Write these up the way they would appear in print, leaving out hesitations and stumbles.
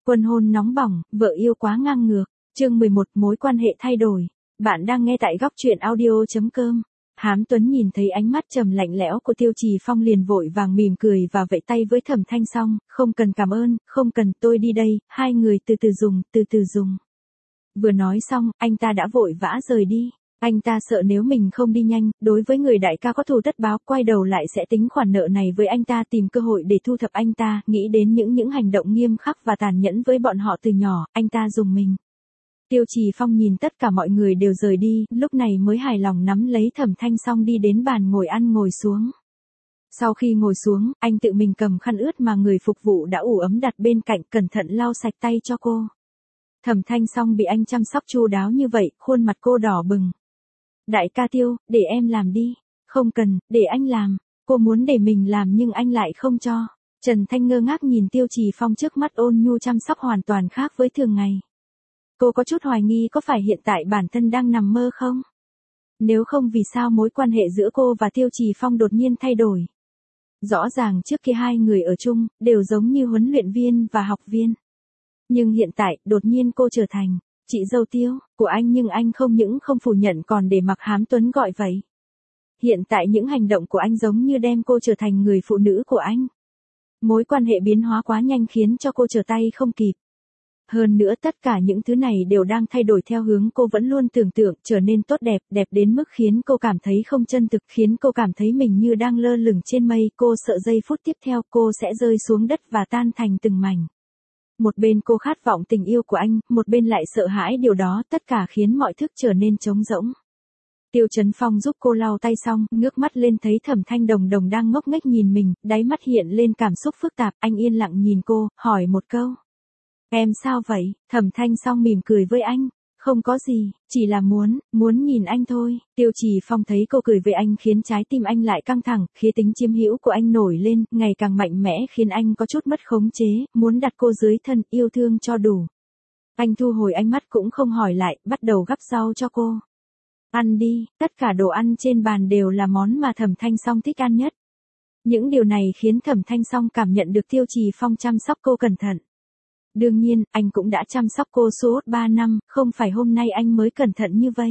Quân hôn nóng bỏng, vợ yêu quá ngang ngược. Chương 11, mối quan hệ thay đổi. Bạn đang nghe tại góc truyện audio.com. Hám Tuấn nhìn thấy ánh mắt trầm lạnh lẽo của Tiêu Trì Phong liền vội vàng mỉm cười và vẫy tay với Thẩm Thanh Song, không cần cảm ơn, không cần, tôi đi đây, hai người từ từ dùng. Vừa nói xong, anh ta đã vội vã rời đi. Anh ta sợ nếu mình không đi nhanh, đối với người đại ca có thù tất báo, quay đầu lại sẽ tính khoản nợ này với anh ta, tìm cơ hội để thu thập anh ta, nghĩ đến những hành động nghiêm khắc và tàn nhẫn với bọn họ từ nhỏ, anh ta rùng mình. Tiêu Trì Phong nhìn tất cả mọi người đều rời đi, lúc này mới hài lòng nắm lấy Thẩm Thanh Song đi đến bàn ngồi ăn ngồi xuống. Sau khi ngồi xuống, anh tự mình cầm khăn ướt mà người phục vụ đã ủ ấm đặt bên cạnh, cẩn thận lau sạch tay cho cô. Thẩm Thanh Song bị anh chăm sóc chu đáo như vậy, khuôn mặt cô đỏ bừng. Đại ca Tiêu, để em làm đi. Không cần, để anh làm. Cô muốn để mình làm nhưng anh lại không cho. Trần Thanh ngơ ngác nhìn Tiêu Trì Phong trước mắt ôn nhu chăm sóc hoàn toàn khác với thường ngày. Cô có chút hoài nghi có phải hiện tại bản thân đang nằm mơ không? Nếu không vì sao mối quan hệ giữa cô và Tiêu Trì Phong đột nhiên thay đổi? Rõ ràng trước kia hai người ở chung, đều giống như huấn luyện viên và học viên. Nhưng hiện tại, đột nhiên cô trở thành chị dâu Tiêu của anh, nhưng anh không những không phủ nhận còn để mặc Hám Tuấn gọi vậy. Hiện tại những hành động của anh giống như đem cô trở thành người phụ nữ của anh. Mối quan hệ biến hóa quá nhanh khiến cho cô trở tay không kịp. Hơn nữa tất cả những thứ này đều đang thay đổi theo hướng cô vẫn luôn tưởng tượng, trở nên tốt đẹp, đẹp đến mức khiến cô cảm thấy không chân thực, khiến cô cảm thấy mình như đang lơ lửng trên mây, cô sợ giây phút tiếp theo cô sẽ rơi xuống đất và tan thành từng mảnh. Một bên cô khát vọng tình yêu của anh, một bên lại sợ hãi điều đó, tất cả khiến mọi thứ trở nên trống rỗng. Tiêu Chấn Phong giúp cô lau tay xong, ngước mắt lên thấy Thẩm Thanh Đồng đang ngốc nghếch nhìn mình, đáy mắt hiện lên cảm xúc phức tạp, anh yên lặng nhìn cô, hỏi một câu. Em sao vậy? Thẩm Thanh Song mỉm cười với anh. Không có gì, chỉ là muốn nhìn anh thôi. Tiêu Trì Phong thấy cô cười với anh khiến trái tim anh lại căng thẳng, khí tính chiếm hữu của anh nổi lên, ngày càng mạnh mẽ khiến anh có chút mất khống chế, muốn đặt cô dưới thân, yêu thương cho đủ. Anh thu hồi ánh mắt cũng không hỏi lại, bắt đầu gắp rau cho cô. Ăn đi, tất cả đồ ăn trên bàn đều là món mà Thẩm Thanh Song thích ăn nhất. Những điều này khiến Thẩm Thanh Song cảm nhận được Tiêu Trì Phong chăm sóc cô cẩn thận. Đương nhiên, anh cũng đã chăm sóc cô suốt 3 năm, không phải hôm nay anh mới cẩn thận như vậy.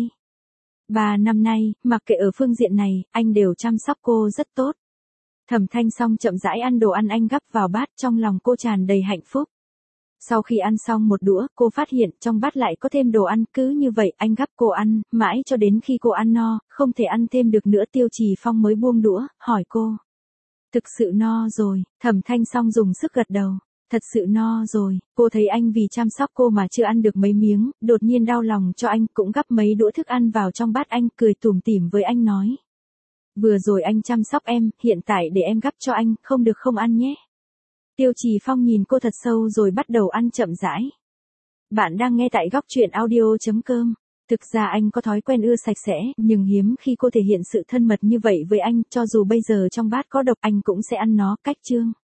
3 năm nay, mặc kệ ở phương diện này, anh đều chăm sóc cô rất tốt. Thẩm Thanh Song chậm rãi ăn đồ ăn anh gắp vào bát, trong lòng cô tràn đầy hạnh phúc. Sau khi ăn xong một đũa, cô phát hiện trong bát lại có thêm đồ ăn, cứ như vậy anh gắp cô ăn, mãi cho đến khi cô ăn no, không thể ăn thêm được nữa Tiêu Trì Phong mới buông đũa, hỏi cô. Thực sự no rồi, Thẩm Thanh Song dùng sức gật đầu. Thật sự no rồi, cô thấy anh vì chăm sóc cô mà chưa ăn được mấy miếng, đột nhiên đau lòng cho anh, cũng gắp mấy đũa thức ăn vào trong bát anh, cười tủm tỉm với anh nói. Vừa rồi anh chăm sóc em, hiện tại để em gắp cho anh, không được không ăn nhé. Tiêu Trì Phong nhìn cô thật sâu rồi bắt đầu ăn chậm rãi. Bạn đang nghe tại góc truyện audio.com. Thực ra anh có thói quen ưa sạch sẽ, nhưng hiếm khi cô thể hiện sự thân mật như vậy với anh, cho dù bây giờ trong bát có độc anh cũng sẽ ăn nó, cách chương.